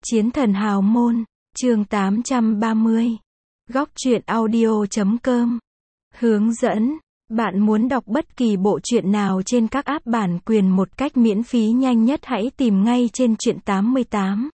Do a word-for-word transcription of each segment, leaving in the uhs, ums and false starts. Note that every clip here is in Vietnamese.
Chiến thần hào môn, chương tám trăm ba mươi. Góc truyện audio chấm com. Hướng dẫn, bạn muốn đọc bất kỳ bộ truyện nào trên các app bản quyền một cách miễn phí nhanh nhất hãy tìm ngay trên truyện tám mươi tám.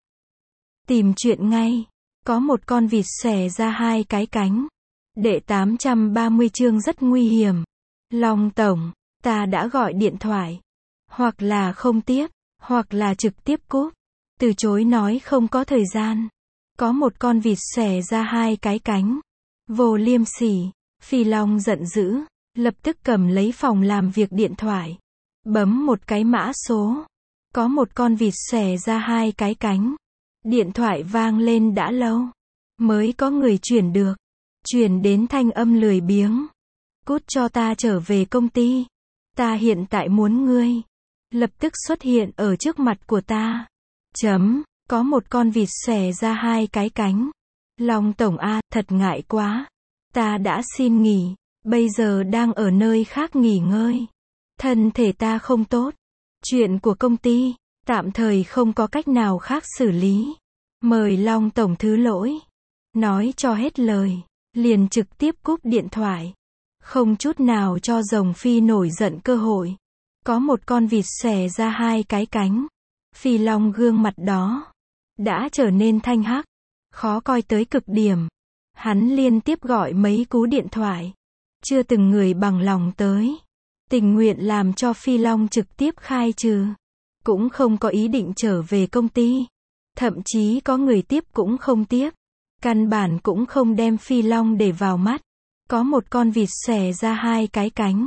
Tìm truyện ngay. Có một con vịt xòe ra hai cái cánh. Đệ tám trăm ba mươi chương rất nguy hiểm. Long tổng, ta đã gọi điện thoại. Hoặc là không tiếp, hoặc là trực tiếp cúp. Từ chối nói không có thời gian. Có một con vịt xòe ra hai cái cánh. Vô liêm sỉ. Phi Long giận dữ, lập tức cầm lấy phòng làm việc điện thoại. Bấm một cái mã số. Có một con vịt xòe ra hai cái cánh. Điện thoại vang lên đã lâu. Mới có người chuyển được. Chuyển đến thanh âm lười biếng. Cút cho ta trở về công ty. Ta hiện tại muốn ngươi. Lập tức xuất hiện ở trước mặt của ta. Chấm, có một con vịt xòe ra hai cái cánh. Long tổng a, thật ngại quá. Ta đã xin nghỉ, bây giờ đang ở nơi khác nghỉ ngơi. Thân thể ta không tốt. Chuyện của công ty, tạm thời không có cách nào khác xử lý. Mời Long tổng thứ lỗi. Nói cho hết lời, liền trực tiếp cúp điện thoại. Không chút nào cho rồng Phi nổi giận cơ hội. Có một con vịt xòe ra hai cái cánh. Phi Long gương mặt đó đã trở nên thanh hắc, khó coi tới cực điểm. Hắn liên tiếp gọi mấy cú điện thoại, chưa từng người bằng lòng tới, tình nguyện làm cho Phi Long trực tiếp khai trừ, cũng không có ý định trở về công ty. Thậm chí có người tiếp cũng không tiếp, căn bản cũng không đem Phi Long để vào mắt. Có một con vịt xòe ra hai cái cánh.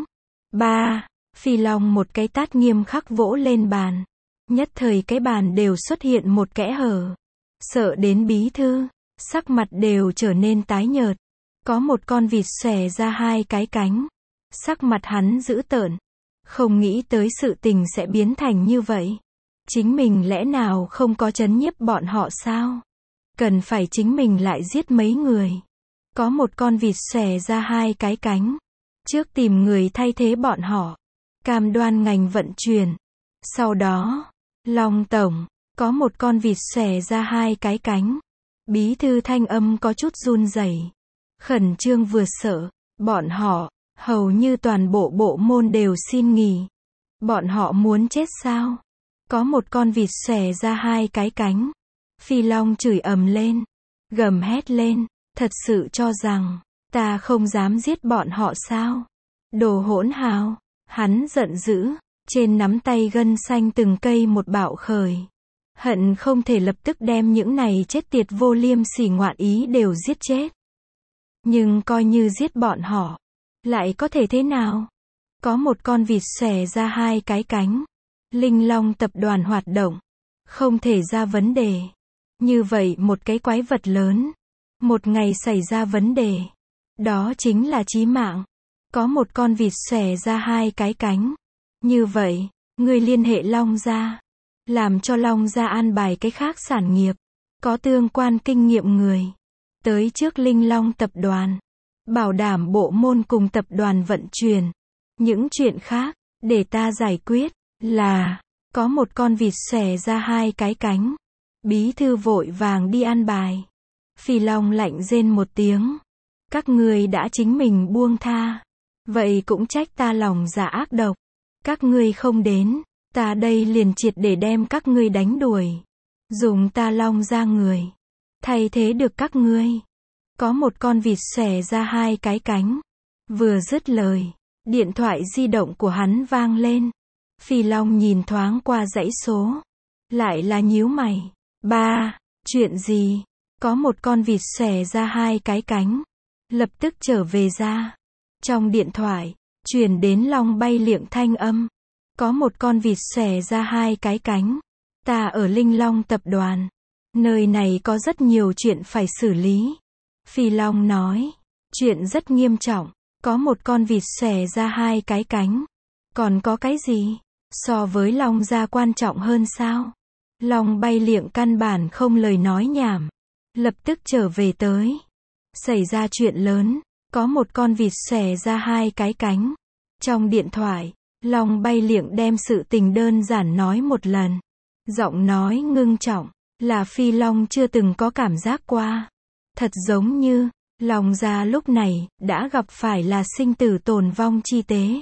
Ba, Phi Long một cái tát nghiêm khắc vỗ lên bàn. Nhất thời cái bàn đều xuất hiện một kẽ hở. Sợ đến bí thư, sắc mặt đều trở nên tái nhợt. Có một con vịt xòe ra hai cái cánh. Sắc mặt hắn dữ tợn. Không nghĩ tới sự tình sẽ biến thành như vậy. Chính mình lẽ nào không có trấn nhiếp bọn họ sao? Cần phải chính mình lại giết mấy người. Có một con vịt xòe ra hai cái cánh. Trước tìm người thay thế bọn họ. Cam đoan ngành vận chuyển. Sau đó, Long tổng, có một con vịt xòe ra hai cái cánh. Bí thư thanh âm có chút run rẩy, khẩn trương vừa sợ. Bọn họ, hầu như toàn bộ bộ môn đều xin nghỉ. Bọn họ muốn chết sao? Có một con vịt xòe ra hai cái cánh. Phi Long chửi ầm lên, gầm hét lên, thật sự cho rằng ta không dám giết bọn họ sao? Đồ hỗn hào. Hắn giận dữ, trên nắm tay gân xanh từng cây một bạo khởi. Hận không thể lập tức đem những này chết tiệt vô liêm sỉ ngoạn ý đều giết chết. Nhưng coi như giết bọn họ, lại có thể thế nào? Có một con vịt xòe ra hai cái cánh. Linh Long tập đoàn hoạt động, không thể ra vấn đề. Như vậy một cái quái vật lớn, một ngày xảy ra vấn đề, đó chính là chí mạng. Có một con vịt xòe ra hai cái cánh. Như vậy, người liên hệ Long gia, làm cho Long gia an bài cái khác sản nghiệp, có tương quan kinh nghiệm người, tới trước Linh Long tập đoàn, bảo đảm bộ môn cùng tập đoàn vận chuyển. Những chuyện khác, để ta giải quyết. Là, có một con vịt xòe ra hai cái cánh. Bí thư vội vàng đi an bài. Phi Long lạnh rên một tiếng. Các ngươi đã chính mình buông tha. Vậy cũng trách ta lòng dạ ác độc. Các ngươi không đến, ta đây liền triệt để đem các ngươi đánh đuổi. Dùng ta Long ra người, thay thế được các ngươi. Có một con vịt xòe ra hai cái cánh. Vừa dứt lời, điện thoại di động của hắn vang lên. Phi Long nhìn thoáng qua dãy số. Lại là nhíu mày. Ba, chuyện gì? Có một con vịt xòe ra hai cái cánh. Lập tức trở về ra. Trong điện thoại, truyền đến Long bay liệng thanh âm. Có một con vịt xòe ra hai cái cánh. Ta ở Linh Long tập đoàn. Nơi này có rất nhiều chuyện phải xử lý. Phi Long nói. Chuyện rất nghiêm trọng. Có một con vịt xòe ra hai cái cánh. Còn có cái gì? So với Long gia quan trọng hơn sao? Long bay liệng căn bản không lời nói nhảm. Lập tức trở về tới. Xảy ra chuyện lớn. Có một con vịt xòe ra hai cái cánh. Trong điện thoại, Long bay liệng đem sự tình đơn giản nói một lần. Giọng nói ngưng trọng. là Phi Long chưa từng có cảm giác qua. Thật giống như, Long Gia lúc này, đã gặp phải là sinh tử tồn vong chi tế.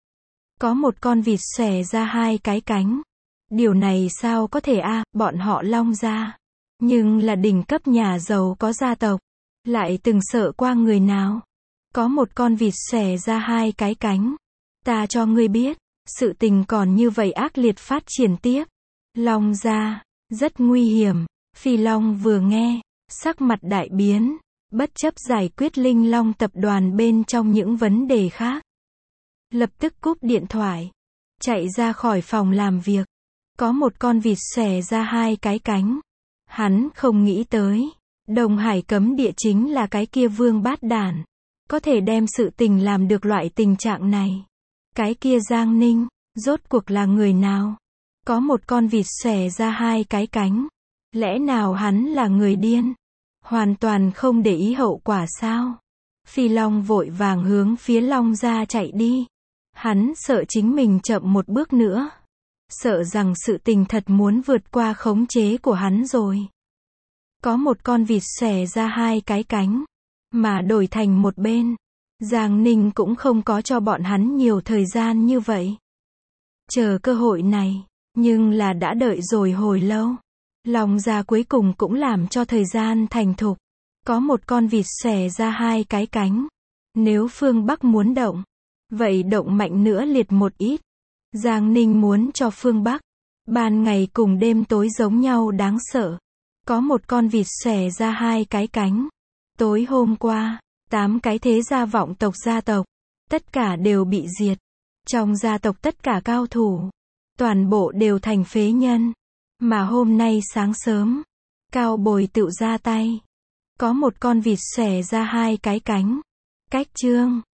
Có một con vịt xòe ra hai cái cánh. Điều này sao có thể a à, bọn họ Long Gia. Nhưng là đỉnh cấp nhà giàu có gia tộc. Lại từng sợ qua người nào. Có một con vịt xòe ra hai cái cánh. Ta cho ngươi biết, sự tình còn như vậy ác liệt phát triển tiếp. Long Gia, rất nguy hiểm. Phi Long vừa nghe, sắc mặt đại biến, bất chấp giải quyết Linh Long tập đoàn bên trong những vấn đề khác. Lập tức cúp điện thoại, chạy ra khỏi phòng làm việc. Có một con vịt xòe ra hai cái cánh. Hắn không nghĩ tới, Đông Hải cấm địa chính là cái kia vương bát đản. Có thể đem sự tình làm được loại tình trạng này. Cái kia Giang Ninh, rốt cuộc là người nào? Có một con vịt xòe ra hai cái cánh. Lẽ nào hắn là người điên? Hoàn toàn không để ý hậu quả sao? Phi Long vội vàng hướng phía Long Gia chạy đi. Hắn sợ chính mình chậm một bước nữa. Sợ rằng sự tình thật muốn vượt qua khống chế của hắn rồi. Có một con vịt xòe ra hai cái cánh. Mà đổi thành một bên. Giang Ninh cũng không có cho bọn hắn nhiều thời gian như vậy. Chờ cơ hội này. Nhưng là đã đợi rồi hồi lâu. Long Gia cuối cùng cũng làm cho thời gian thành thục. Có một con vịt xòe ra hai cái cánh. Nếu phương Bắc muốn động. Vậy động mạnh nữa liệt một ít. Giang Ninh muốn cho phương Bắc. Ban ngày cùng đêm tối giống nhau đáng sợ. Có một con vịt xòe ra hai cái cánh. Tối hôm qua, tám cái thế gia vọng tộc gia tộc. Tất cả đều bị diệt. Trong gia tộc tất cả cao thủ. Toàn bộ đều thành phế nhân. Mà hôm nay sáng sớm, Cao Bồi tự ra tay. Có một con vịt xòe ra hai cái cánh. Cách chương